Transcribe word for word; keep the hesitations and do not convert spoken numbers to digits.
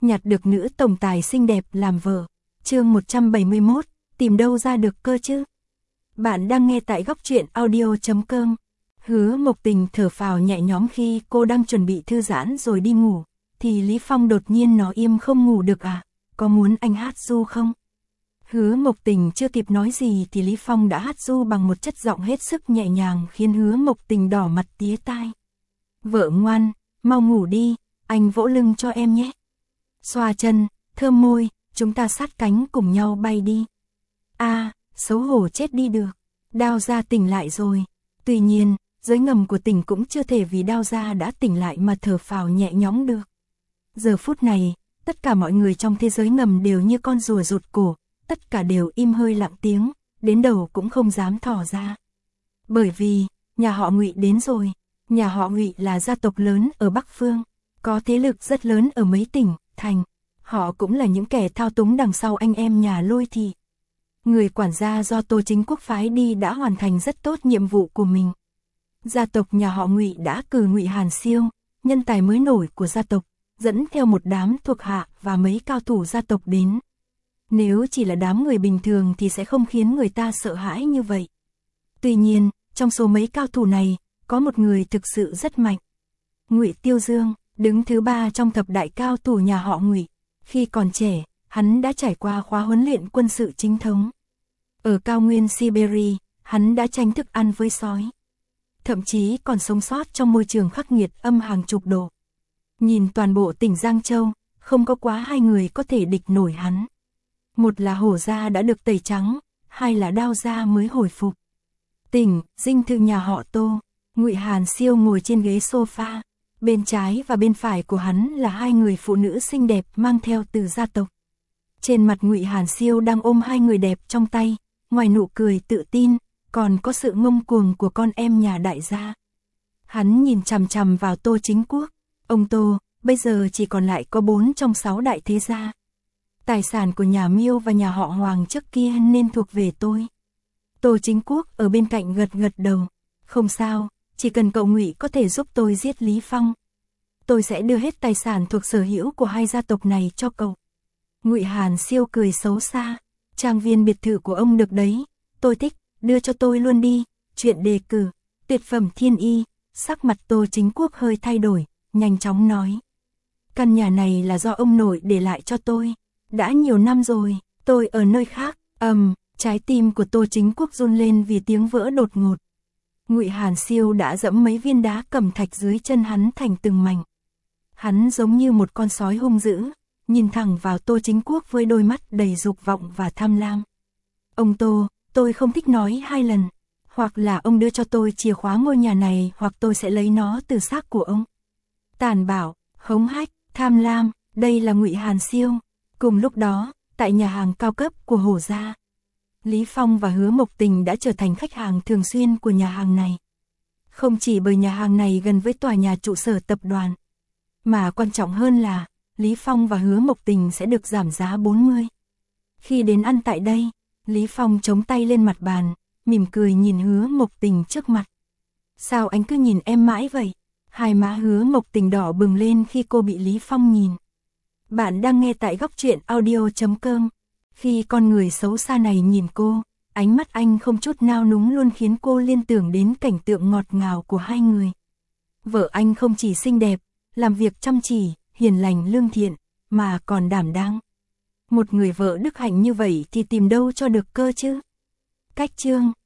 nhặt được nữ tổng tài xinh đẹp làm vợ. Chương một trăm bảy mươi mốt, tìm đâu ra được cơ chứ? Bạn đang nghe tại góc truyện audio chấm com. Hứa Mộc Tình thở phào nhẹ nhõm khi cô đang chuẩn bị thư giãn rồi đi ngủ, thì Lý Phong đột nhiên nói im không ngủ được à, có muốn anh hát ru không? Hứa Mộc Tình chưa kịp nói gì thì Lý Phong đã hát ru bằng một chất giọng hết sức nhẹ nhàng khiến Hứa Mộc Tình đỏ mặt tía tai. Vợ ngoan, mau ngủ đi, anh vỗ lưng cho em nhé. Xoa chân, thơm môi, chúng ta sát cánh cùng nhau bay đi. A, à, xấu hổ chết đi được. Đao Gia tỉnh lại rồi. Tuy nhiên, giới ngầm của tỉnh cũng chưa thể vì Đao Gia đã tỉnh lại mà thở phào nhẹ nhõm được. Giờ phút này, tất cả mọi người trong thế giới ngầm đều như con rùa rụt cổ, tất cả đều im hơi lặng tiếng, đến đầu cũng không dám thò ra. Bởi vì, nhà họ Ngụy đến rồi. Nhà họ Ngụy là gia tộc lớn ở Bắc Phương, có thế lực rất lớn ở mấy tỉnh, thành. Họ cũng là những kẻ thao túng đằng sau anh em nhà Lôi Thị. Người quản gia do Tô Chính Quốc phái đi đã hoàn thành rất tốt nhiệm vụ của mình. Gia tộc nhà họ Ngụy đã cử Ngụy Hàn Siêu, nhân tài mới nổi của gia tộc, dẫn theo một đám thuộc hạ và mấy cao thủ gia tộc đến. Nếu chỉ là đám người bình thường thì sẽ không khiến người ta sợ hãi như vậy. Tuy nhiên, trong số mấy cao thủ này, có một người thực sự rất mạnh. Ngụy Tiêu Dương, đứng thứ ba trong thập đại cao thủ nhà họ Ngụy. Khi còn trẻ, hắn đã trải qua khóa huấn luyện quân sự chính thống. Ở cao nguyên Siberia, hắn đã tranh thức ăn với sói. Thậm chí còn sống sót trong môi trường khắc nghiệt âm hàng chục độ. Nhìn toàn bộ tỉnh Giang Châu, không có quá hai người có thể địch nổi hắn. Một là Hổ Gia đã được tẩy trắng, hai là Đao Gia mới hồi phục. Tỉnh, dinh thự nhà họ Tô, Ngụy Hàn Siêu ngồi trên ghế sofa. Bên trái và bên phải của hắn là hai người phụ nữ xinh đẹp mang theo từ gia tộc. Trên mặt Ngụy Hàn Siêu đang ôm hai người đẹp trong tay, ngoài nụ cười tự tin, còn có sự ngông cuồng của con em nhà đại gia. Hắn nhìn chằm chằm vào Tô Chính Quốc. Ông Tô, bây giờ chỉ còn lại có bốn trong sáu đại thế gia. Tài sản của nhà Miêu và nhà họ Hoàng trước kia nên thuộc về tôi. Tô Chính Quốc ở bên cạnh gật gật đầu. Không sao, chỉ cần cậu Ngụy có thể giúp tôi giết Lý Phong, tôi sẽ đưa hết tài sản thuộc sở hữu của hai gia tộc này cho cậu. Ngụy Hàn Siêu cười xấu xa. Trang viên biệt thự của ông được đấy, tôi thích, đưa cho tôi luôn đi. Chuyện đề cử, tuyệt phẩm thiên y. Sắc mặt Tô Chính Quốc hơi thay đổi, nhanh chóng nói. Căn nhà này là do ông nội để lại cho tôi. Đã nhiều năm rồi, tôi ở nơi khác. Ầm, um, trái tim của Tô Chính Quốc run lên vì tiếng vỡ đột ngột. Ngụy Hàn Siêu đã dẫm mấy viên đá cẩm thạch dưới chân hắn thành từng mảnh. Hắn giống như một con sói hung dữ, nhìn thẳng vào Tô Chính Quốc với đôi mắt đầy dục vọng và tham lam. Ông Tô, tôi không thích nói hai lần. Hoặc là ông đưa cho tôi chìa khóa ngôi nhà này hoặc tôi sẽ lấy nó từ xác của ông. Tàn bạo, hống hách, tham lam, đây là Ngụy Hàn Siêu. Cùng lúc đó, tại nhà hàng cao cấp của Hổ Gia, Lý Phong và Hứa Mộc Tình đã trở thành khách hàng thường xuyên của nhà hàng này. Không chỉ bởi nhà hàng này gần với tòa nhà trụ sở tập đoàn, mà quan trọng hơn là, Lý Phong và Hứa Mộc Tình sẽ được giảm giá bốn mươi. Khi đến ăn tại đây, Lý Phong chống tay lên mặt bàn, mỉm cười nhìn Hứa Mộc Tình trước mặt. Sao anh cứ nhìn em mãi vậy? Hai má Hứa Mộc Tình đỏ bừng lên khi cô bị Lý Phong nhìn. Bạn đang nghe tại góc truyện audio chấm com. Khi con người xấu xa này nhìn cô, ánh mắt anh không chút nao núng luôn khiến cô liên tưởng đến cảnh tượng ngọt ngào của hai người. Vợ anh không chỉ xinh đẹp, làm việc chăm chỉ, hiền lành lương thiện, mà còn đảm đang. Một người vợ đức hạnh như vậy thì tìm đâu cho được cơ chứ? Cách chương